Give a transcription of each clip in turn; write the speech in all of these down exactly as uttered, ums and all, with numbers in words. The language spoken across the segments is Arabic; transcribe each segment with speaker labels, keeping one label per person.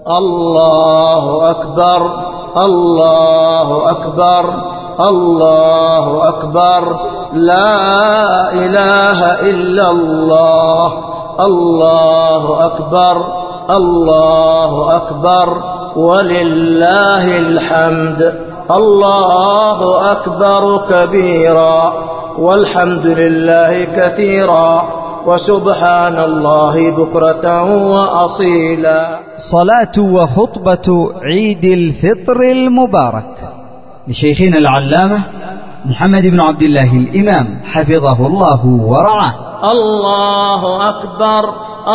Speaker 1: الله أكبر الله أكبر الله أكبر لا إله إلا الله الله أكبر الله أكبر ولله الحمد الله أكبر كبيرا والحمد لله كثيرا وسبحان الله بكرة وأصيلا.
Speaker 2: صلاة وخطبة عيد الفطر المبارك لشيخنا العلامة محمد بن عبد الله الإمام حفظه الله ورعاه.
Speaker 1: الله أكبر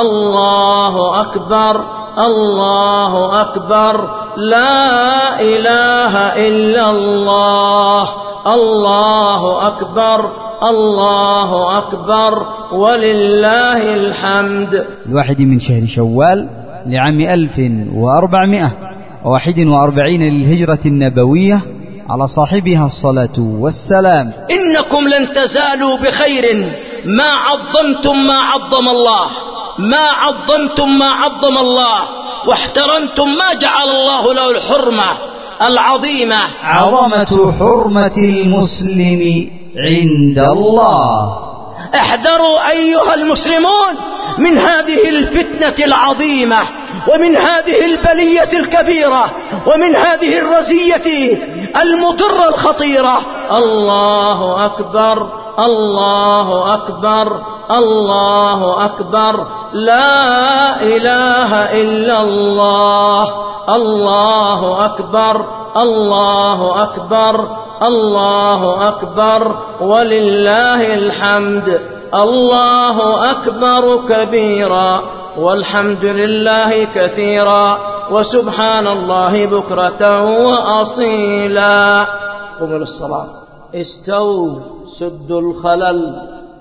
Speaker 1: الله أكبر الله أكبر لا إله إلا الله الله أكبر الله أكبر ولله الحمد.
Speaker 2: الواحد من شهر شوال لعام ألف وأربعمائة وواحد وأربعين للهجرة النبوية على صاحبها الصلاة والسلام.
Speaker 1: إنكم لن تزالوا بخير ما عظمتم ما عظم الله ما عظمتم ما عظم الله واحترمتم ما جعل الله له الحرمة العظيمة.
Speaker 2: عظمة حرمة المسلم عند الله.
Speaker 1: احذروا أيها المسلمون من هذه الفتنة العظيمة ومن هذه البلية الكبيرة ومن هذه الرزية المضرة الخطيرة. الله أكبر الله أكبر الله أكبر لا إله إلا الله الله أكبر الله أكبر الله أكبر ولله الحمد. الله أكبر كبيرا والحمد لله كثيرا وسبحان الله بكرة وأصيلا. قم للصلاة. استووا سدوا الخلل.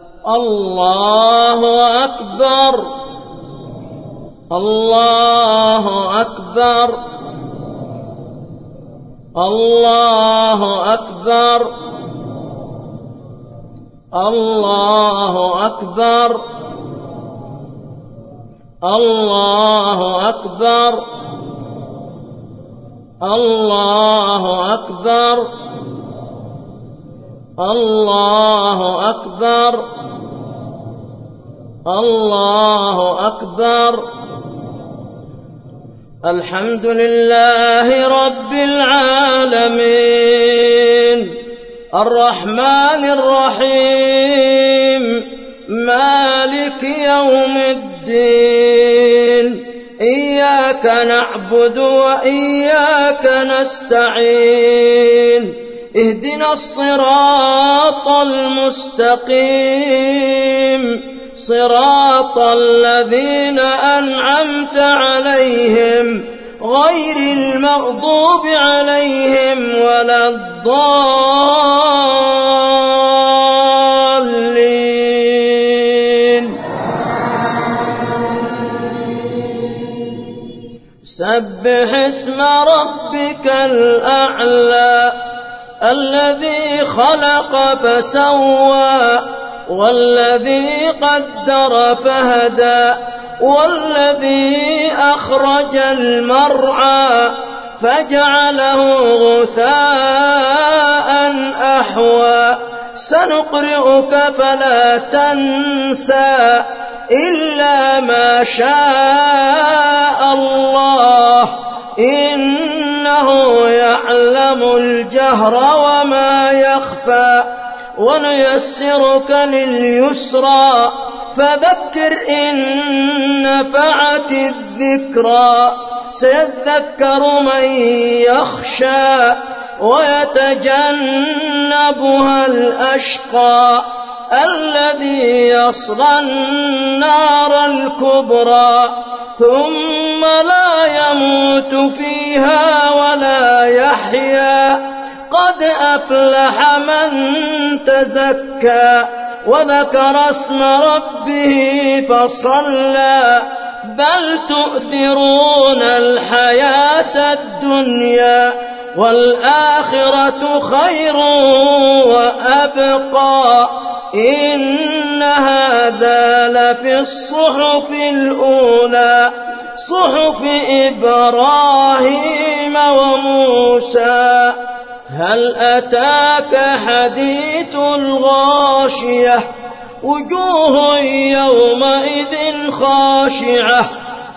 Speaker 1: الله أكبر الله أكبر الله أكبر الله أكبر الله أكبر الله أكبر الله أكبر الله أكبر. الحمد لله رب العالمين الرحمن الرحيم مالك يوم الدين إياك نعبد وإياك نستعين اهدنا الصراط المستقيم صراط الذين أنعمت عليهم غير المغضوب عليهم ولا الضالين. سبح اسم ربك الأعلى الذي خلق فسوى والذي قدر فهدى والذي أخرج المرعى فجعله غثاء أحوى. سنقرئك فلا تنسى إلا ما شاء الله إنه يعلم الجهر وما يخفى. ونيسرك لليسرى فذكر إن نفعت الذكرى سيذكر من يخشى ويتجنبها الأشقى الذي يصلى النار الكبرى ثم لا يموت فيها ولا يحيا. قد أفلح من تزكى وذكر اسم ربه فصلى بل تؤثرون الحياة الدنيا والآخرة خير وأبقى إن هذا لفي الصحف الأولى
Speaker 3: صحف إبراهيم وموسى. هل أتاك حديث الغاشية وجوه يومئذ خاشعة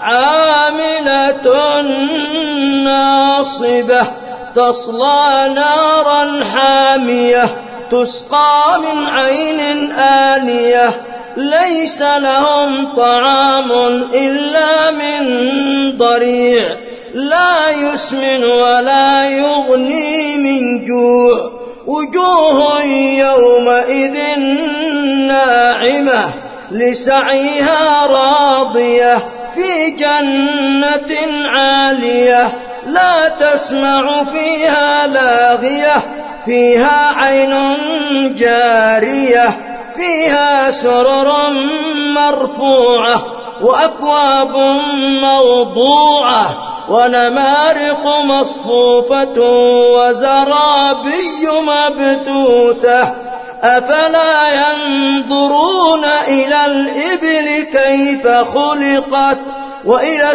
Speaker 3: عاملة ناصبة تصلى نارا حامية تسقى من عين آنية ليس لهم طعام إلا من ضريع لا يسمن ولا يغني من جوع. وجوه يومئذ ناعمة لسعيها راضية في جنة عالية لا تسمع فيها لاغية فيها عين جارية فيها سرر مرفوعة وأكواب موضوعة ونمارق مصفوفة وزرابي مبثوثة. أفلا ينظرون إلى الإبل كيف خلقت وإلى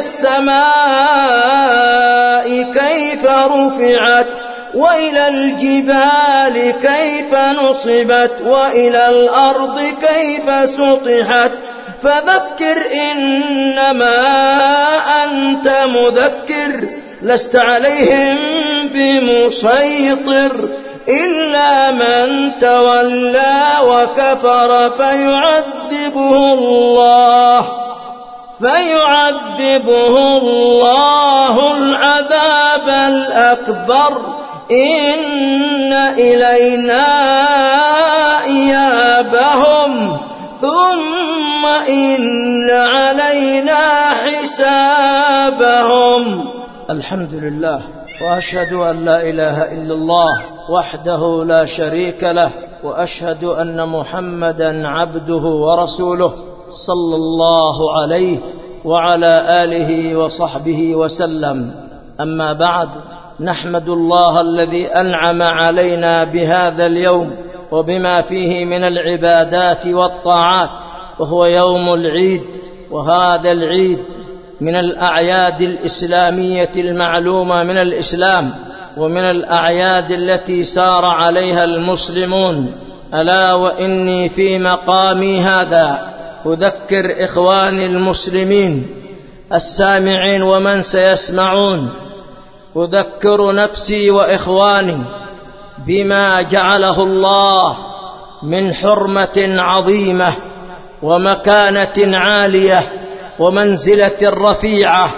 Speaker 3: السماء كيف رفعت وإلى الجبال كيف نصبت وإلى الأرض كيف سطحت. فذكر إنما أنت مذكر لست عليهم بمسيطر إلا من تولى وكفر فيعذبه الله فيعذبه الله العذاب الأكبر. إن إلينا إيابهم ثم إن علينا حسابهم.
Speaker 1: الحمد لله وأشهد أن لا إله إلا الله وحده لا شريك له وأشهد أن محمدا عبده ورسوله صلى الله عليه وعلى آله وصحبه وسلم. أما بعد، نحمد الله الذي أنعم علينا بهذا اليوم وبما فيه من العبادات والطاعات، وهو يوم العيد. وهذا العيد من الأعياد الإسلامية المعلومة من الإسلام ومن الأعياد التي سار عليها المسلمون. ألا وإني في مقامي هذا أذكر إخواني المسلمين السامعين ومن سيسمعون، أذكر نفسي وإخواني بما جعله الله من حرمة عظيمة ومكانة عالية ومنزلة رفيعة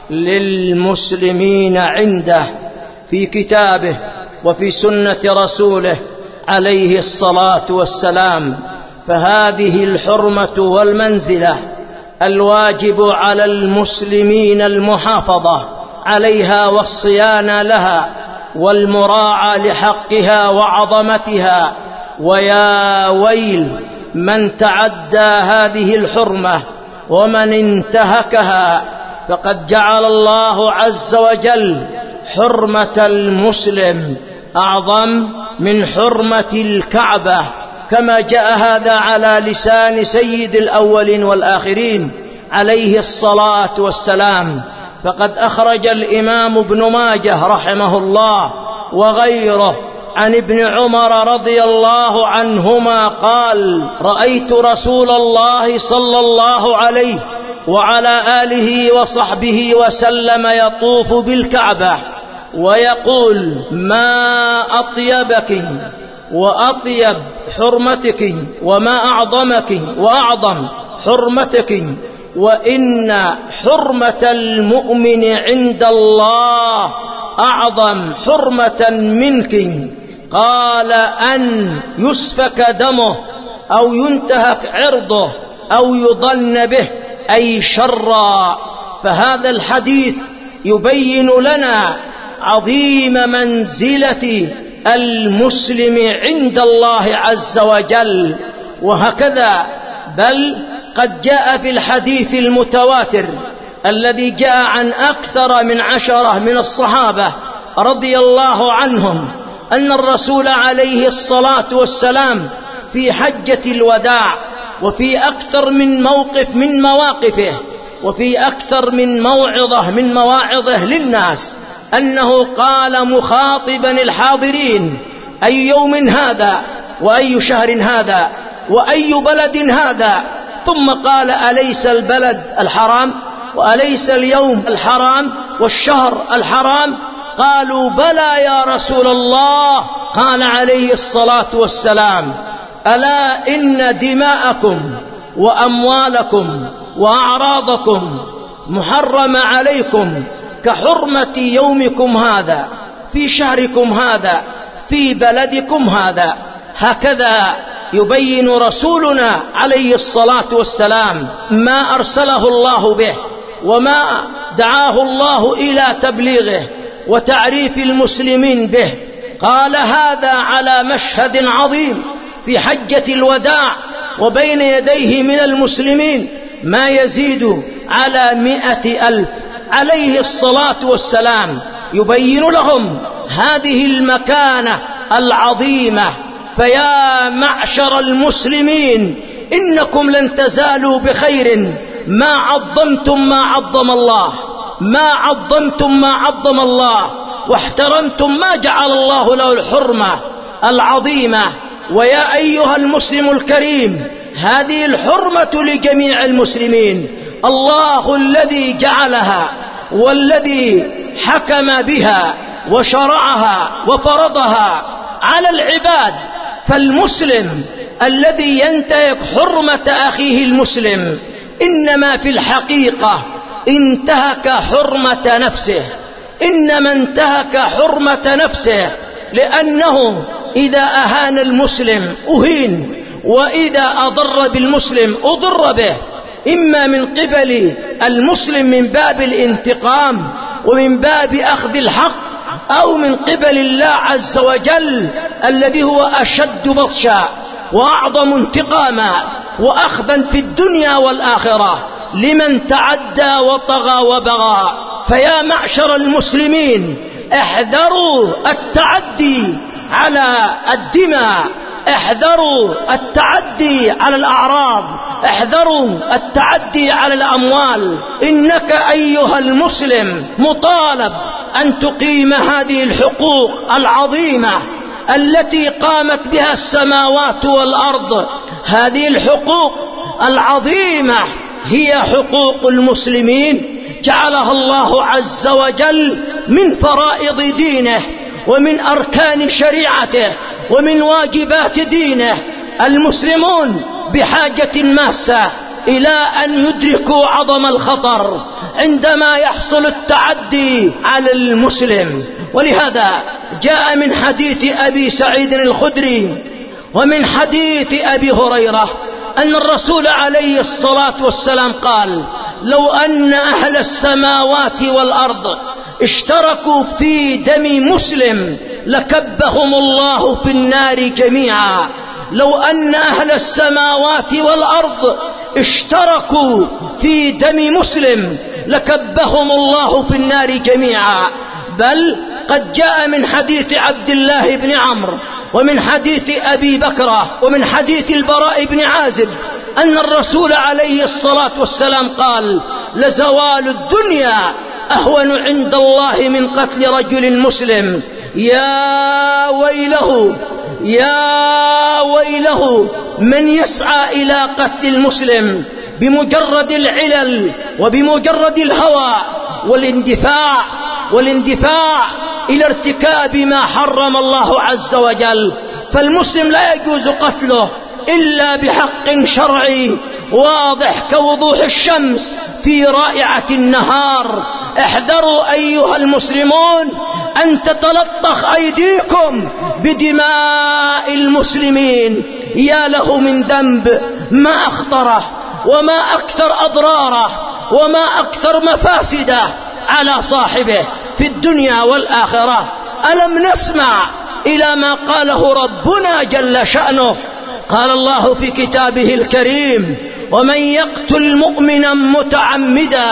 Speaker 1: للمسلمين عنده في كتابه وفي سنة رسوله عليه الصلاة والسلام. فهذه الحرمة والمنزلة الواجب على المسلمين المحافظة عليها والصيانة لها والمراعاة لحقها وعظمتها. ويا ويل من تعدى هذه الحرمة ومن انتهكها، فقد جعل الله عز وجل حرمة المسلم أعظم من حرمة الكعبة، كما جاء هذا على لسان سيد الأولين والآخرين عليه الصلاة والسلام. فقد أخرج الإمام ابن ماجه رحمه الله وغيره عن ابن عمر رضي الله عنهما قال: رأيت رسول الله صلى الله عليه وعلى آله وصحبه وسلم يطوف بالكعبة ويقول: ما أطيبك وأطيب حرمتك وما أعظمك وأعظم حرمتك، وإن حرمة المؤمن عند الله أعظم حرمة منك. قال: أن يسفك دمه أو ينتهك عرضه أو يضن به، أي شرا. فهذا الحديث يبين لنا عظيم منزلة المسلم عند الله عز وجل. وهكذا بل قد جاء في الحديث المتواتر الذي جاء عن أكثر من عشرة من الصحابة رضي الله عنهم أن الرسول عليه الصلاة والسلام في حجة الوداع وفي أكثر من موقف من مواقفه وفي أكثر من موعظة من مواعظه للناس أنه قال مخاطبا الحاضرين: أي يوم هذا، وأي شهر هذا، وأي بلد هذا؟ ثم قال: أليس البلد الحرام، وأليس اليوم الحرام، والشهر الحرام؟ قالوا: بلى يا رسول الله. قال عليه الصلاة والسلام: ألا إن دماءكم وأموالكم وأعراضكم محرمة عليكم كحرمة يومكم هذا في شهركم هذا في بلدكم هذا. هكذا يبين رسولنا عليه الصلاة والسلام ما أرسله الله به وما دعاه الله إلى تبليغه وتعريف المسلمين به. قال هذا على مشهد عظيم في حجة الوداع، وبين يديه من المسلمين ما يزيد على مئة ألف عليه الصلاة والسلام، يبين لهم هذه المكانة العظيمة. فيا معشر المسلمين، إنكم لن تزالوا بخير ما عظمتم ما عظم الله، ما عظمتم ما عظم الله، واحترمتم ما جعل الله له الحرمة العظيمة. ويا أيها المسلم الكريم، هذه الحرمة لجميع المسلمين، الله الذي جعلها والذي حكم بها وشرعها وفرضها على العباد. فالمسلم الذي ينتهك حرمة أخيه المسلم إنما في الحقيقة انتهك حرمة نفسه، إنما انتهك حرمة نفسه، لأنه إذا أهان المسلم أهين، وإذا أضر بالمسلم أضر به، إما من قبل المسلم من باب الانتقام ومن باب أخذ الحق، أو من قبل الله عز وجل الذي هو أشد بطشا وأعظم انتقاما وأخذا في الدنيا والآخرة لمن تعدى وطغى وبغى. فيا معشر المسلمين، احذروا التعدي على الدماء، احذروا التعدي على الأعراض، احذروا التعدي على الأموال. إنك أيها المسلم مطالب أن تقيم هذه الحقوق العظيمة التي قامت بها السماوات والأرض. هذه الحقوق العظيمة هي حقوق المسلمين، جعلها الله عز وجل من فرائض دينه ومن أركان شريعته ومن واجبات دينه. المسلمون بحاجة ماسة إلى أن يدركوا عظم الخطر عندما يحصل التعدي على المسلم. ولهذا جاء من حديث أبي سعيد الخدري ومن حديث أبي هريرة أن الرسول عليه الصلاة والسلام قال: لو أن أهل السماوات والأرض اشتركوا في دم مسلم لكبهم الله في النار جميعا. لو أن أهل السماوات والأرض اشتركوا في دم مسلم لكبهم الله في النار جميعا. بل قد جاء من حديث عبد الله بن عمرو ومن حديث أبي بكرة ومن حديث البراء بن عازب أن الرسول عليه الصلاة والسلام قال: لزوال الدنيا أهون عند الله من قتل رجل مسلم. يا ويله يا ويله من يسعى إلى قتل المسلم بمجرد العلل وبمجرد الهوى والاندفاع والاندفاع إلى ارتكاب ما حرم الله عز وجل. فالمسلم لا يجوز قتله إلا بحق شرعي واضح كوضوح الشمس في رائعة النهار. احذروا أيها المسلمون أن تتلطخ أيديكم بدماء المسلمين. يا له من ذنب ما أخطره وما أكثر أضراره وما أكثر مفاسده على صاحبه في الدنيا والآخرة. ألم نسمع إلى ما قاله ربنا جل شأنه؟ قال الله في كتابه الكريم: ومن يقتل مؤمنا متعمدا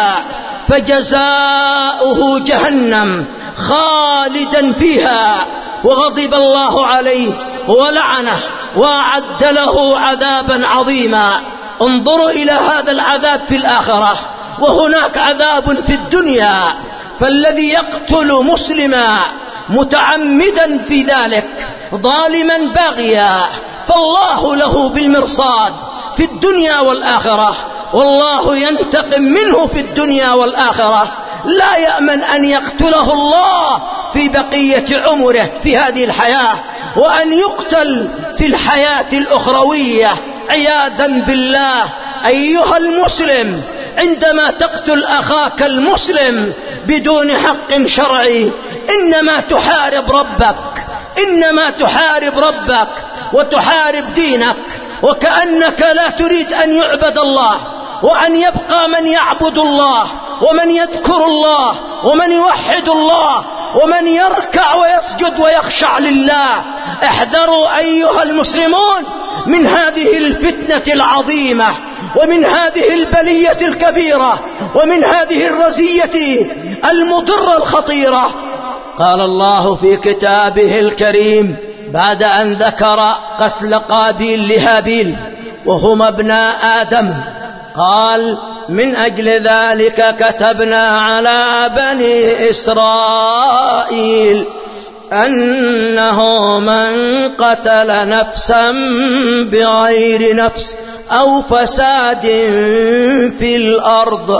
Speaker 1: فجزاؤه جهنم خالدا فيها وغضب الله عليه ولعنه وأعد له عذابا عظيما. انظروا إلى هذا العذاب في الآخرة، وهناك عذاب في الدنيا. فالذي يقتل مسلما متعمدا في ذلك ظالما باغيا فالله له بالمرصاد في الدنيا والآخرة، والله ينتقم منه في الدنيا والآخرة. لا يأمن أن يقتله الله في بقية عمره في هذه الحياة، وأن يقتل في الحياة الأخروية عياذا بالله. أيها المسلم، عندما تقتل أخاك المسلم بدون حق شرعي إنما تحارب ربك، إنما تحارب ربك وتحارب دينك، وكأنك لا تريد أن يعبد الله وأن يبقى من يعبد الله ومن يذكر الله ومن يوحد الله ومن يركع ويسجد ويخشع لله. احذروا أيها المسلمون من هذه الفتنة العظيمة، ومن هذه البلية الكبيرة، ومن هذه الرزية المضرة الخطيرة. قال الله في كتابه الكريم بعد أن ذكر قتل قابيل لهابيل وهما ابناء آدم، قال: من أجل ذلك كتبنا على بني إسرائيل أنه من قتل نفسا بغير نفس أو فساد في الأرض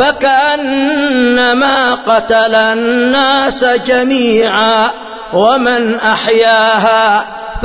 Speaker 1: فكأنما قتل الناس جميعا ومن أحياها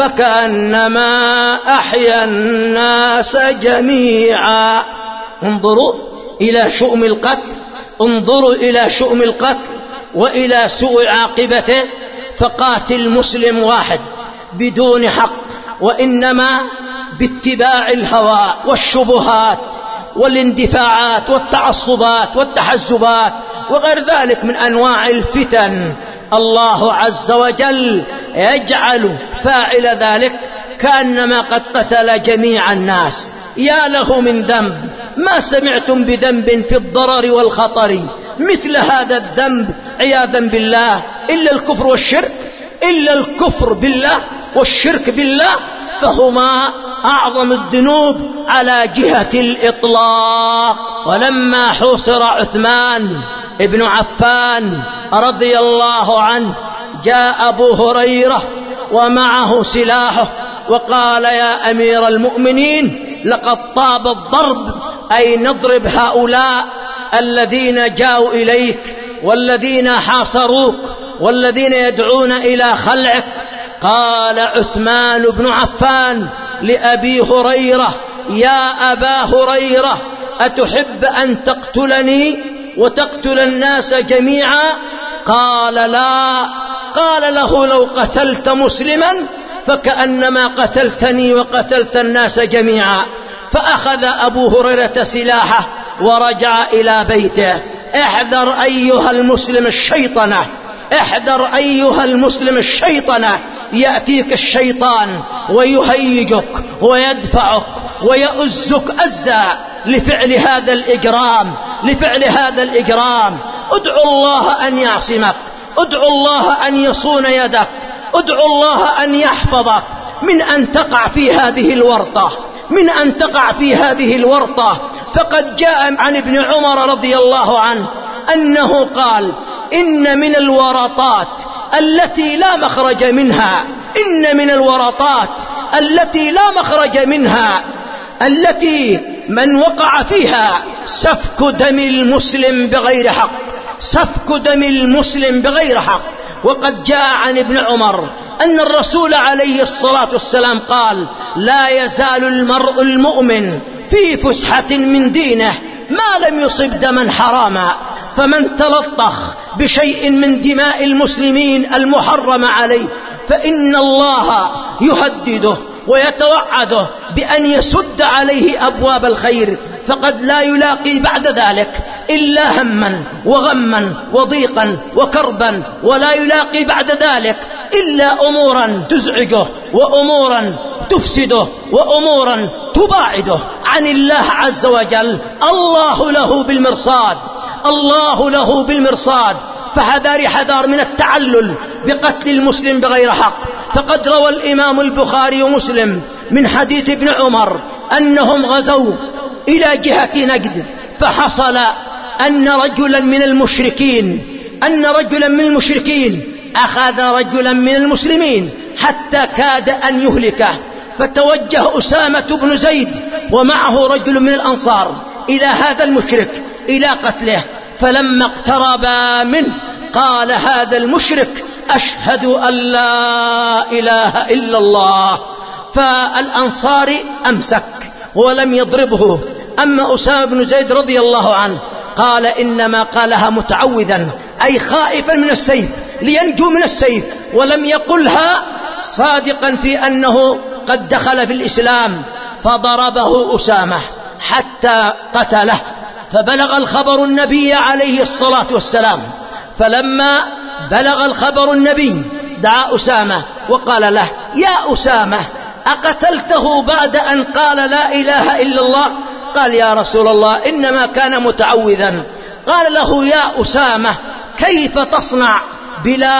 Speaker 1: فكأنما أحيا الناس جميعا. انظروا إلى شؤم القتل، انظروا إلى شؤم القتل وإلى سوء عاقبته. فقاتل مسلم واحد بدون حق، وإنما باتباع الهوى والشبهات والاندفاعات والتعصبات والتحزبات وغير ذلك من أنواع الفتن، الله عز وجل يجعل فاعل ذلك كأنما قد قتل جميع الناس. يا له من ذنب، ما سمعتم بذنب في الضرر والخطر مثل هذا الذنب عياذا بالله، إلا الكفر والشرك، إلا الكفر بالله والشرك بالله، فهما أعظم الذنوب على جهة الإطلاق. ولما حوصر عثمان ابن عفان رضي الله عنه جاء أبو هريرة ومعه سلاحه وقال: يا أمير المؤمنين، لقد طاب الضرب، أي نضرب هؤلاء الذين جاءوا إليك والذين حاصروك والذين يدعون إلى خلعك. قال عثمان بن عفان لأبي هريرة: يا أبا هريرة، أتحب أن تقتلني وتقتل الناس جميعا؟ قال: لا. قال له: لو قتلت مسلما فكأنما قتلتني وقتلت الناس جميعا. فأخذ أبو هريرة سلاحه ورجع إلى بيته. احذر أيها المسلم الشيطنة، احذر أيها المسلم الشيطنة. يأتيك الشيطان ويهيجك ويدفعك ويؤزك أزا لفعل هذا الإجرام، لفعل هذا الإجرام. ادعو الله أن يعصمك، ادعو الله أن يصون يدك، ادعو الله أن يحفظك من أن تقع في هذه الورطة، من أن تقع في هذه الورطة. فقد جاء عن ابن عمر رضي الله عنه أنه قال: إن من الورطات التي لا مخرج منها، إن من الورطات التي لا مخرج منها، التي من وقع فيها سفك دم المسلم بغير حق، سفك دم المسلم بغير حق. وقد جاء عن ابن عمر أن الرسول عليه الصلاة والسلام قال: لا يزال المرء المؤمن في فسحة من دينه ما لم يصب دما حراما، فمن تلطخ بشيء من دماء المسلمين المحرم عليه فإن الله يهدده ويتوعده بأن يسد عليه أبواب الخير، فقد لا يلاقي بعد ذلك إلا هما وغما وضيقا وكربا، ولا يلاقي بعد ذلك إلا أمورا تزعجه وأمورا تفسده وأمورا تباعده عن الله عز وجل. الله له بالمرصاد، الله له بالمرصاد. فحذار حذار من التعلل بقتل المسلم بغير حق. فقد روى الإمام البخاري ومسلم من حديث ابن عمر أنهم غزوا إلى جهة نجد، فحصل أن رجلا من المشركين أن رجلا من المشركين أخذ رجلا من المسلمين حتى كاد أن يهلكه، فتوجه أسامة بن زيد ومعه رجل من الأنصار إلى هذا المشرك إلى قتله، فلما اقتربا منه قال هذا المشرك أشهد أن لا إله إلا الله، فالأنصاري أمسك ولم يضربه. أما أسامة بن زيد رضي الله عنه قال إنما قالها متعوذا أي خائفا من السيف لينجو من السيف، ولم يقلها صادقا في أنه قد دخل في الإسلام، فضربه أسامة حتى قتله. فبلغ الخبر النبي عليه الصلاة والسلام، فلما بلغ الخبر النبي دعا أسامة وقال له يا أسامة أقتلته بعد أن قال لا إله إلا الله؟ قال يا رسول الله إنما كان متعوذا. قال له يا أسامة كيف تصنع بلا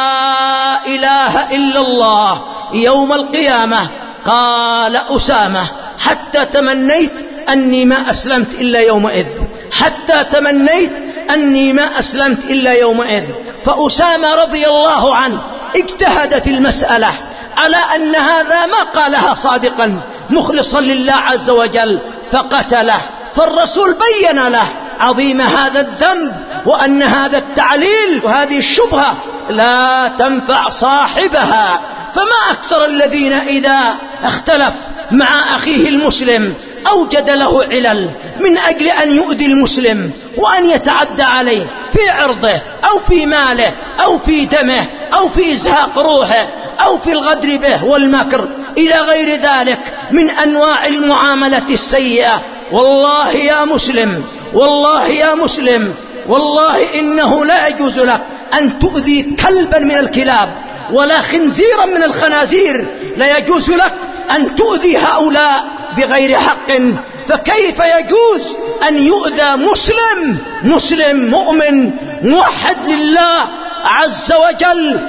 Speaker 1: إله إلا الله يوم القيامة؟ قال أسامة حتى تمنيت أني ما أسلمت إلا يومئذ، حتى تمنيت أني ما أسلمت إلا يومئذ. فأسامة رضي الله عنه اجتهد في المسألة على أن هذا ما قالها صادقا مخلصا لله عز وجل فقتله. فالرسول بين له عظيم هذا الذنب، وأن هذا التعليل وهذه الشبهة لا تنفع صاحبها. فما أكثر الذين إذا اختلف مع أخيه المسلم أوجد له علل من أجل أن يؤذي المسلم وأن يتعدى عليه في عرضه أو في ماله أو في دمه أو في إزهاق روحه أو في الغدر به والمكر إلى غير ذلك من أنواع المعاملة السيئة. والله يا مسلم، والله يا مسلم، والله إنه لا يجوز لك أن تؤذي كلبا من الكلاب ولا خنزيرا من الخنازير، لا يجوز لك أن تؤذي هؤلاء بغير حق. فكيف يجوز أن يؤذى مسلم مسلم مؤمن موحد لله عز وجل؟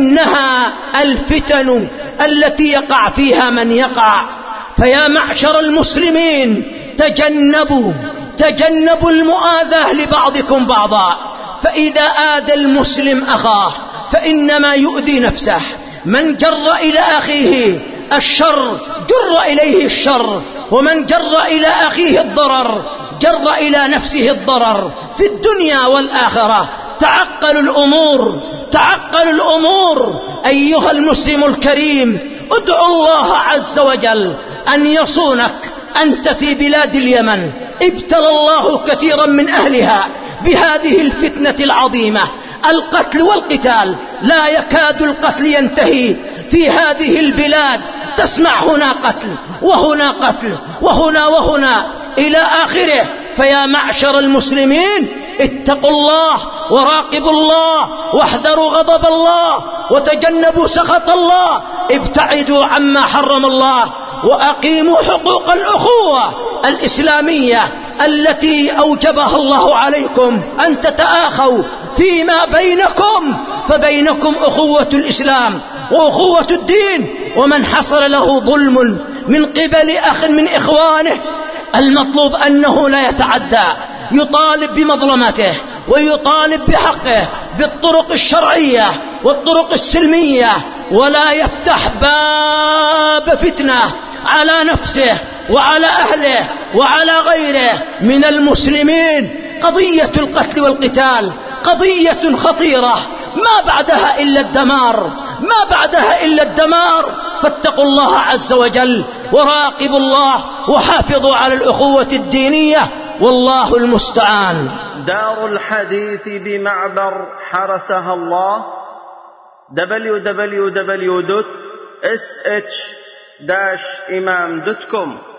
Speaker 1: إنها الفتن التي يقع فيها من يقع. فيا معشر المسلمين تجنبوا تجنبوا المؤاذاة لبعضكم بعضا، فإذا آذى المسلم أخاه فإنما يؤذي نفسه. من جر إلى أخيه الشر جر إليه الشر، ومن جر إلى أخيه الضرر جر إلى نفسه الضرر في الدنيا والآخرة. تعقلوا الأمور، تعقلوا الأمور أيها المسلم الكريم. ادعو الله عز وجل أن يصونك. أنت في بلاد اليمن ابتلى الله كثيرا من أهلها بهذه الفتنة العظيمة، القتل والقتال. لا يكاد القتل ينتهي في هذه البلاد، تسمع هنا قتل وهنا قتل وهنا وهنا إلى آخره. فيا معشر المسلمين اتقوا الله وراقبوا الله واحذروا غضب الله وتجنبوا سخط الله، ابتعدوا عما حرم الله، وأقيموا حقوق الأخوة الإسلامية التي أوجبها الله عليكم أن تتآخوا فيما بينكم، فبينكم أخوة الإسلام وأخوة الدين. ومن حصل له ظلم من قبل أخ من إخوانه المطلوب أنه لا يتعدى، يطالب بمظلمته ويطالب بحقه بالطرق الشرعية والطرق السلمية، ولا يفتح باب فتنة على نفسه وعلى أهله وعلى غيره من المسلمين. قضية القتل والقتال قضية خطيرة ما بعدها إلا الدمار، ما بعدها إلا الدمار. فاتقوا الله عز وجل وراقبوا الله وحافظوا على الأخوة الدينية، والله المستعان.
Speaker 4: دار الحديث بمعبر حرسها الله دبليو دبليو دبليو دوت اس اتش داش إمام دوت كوم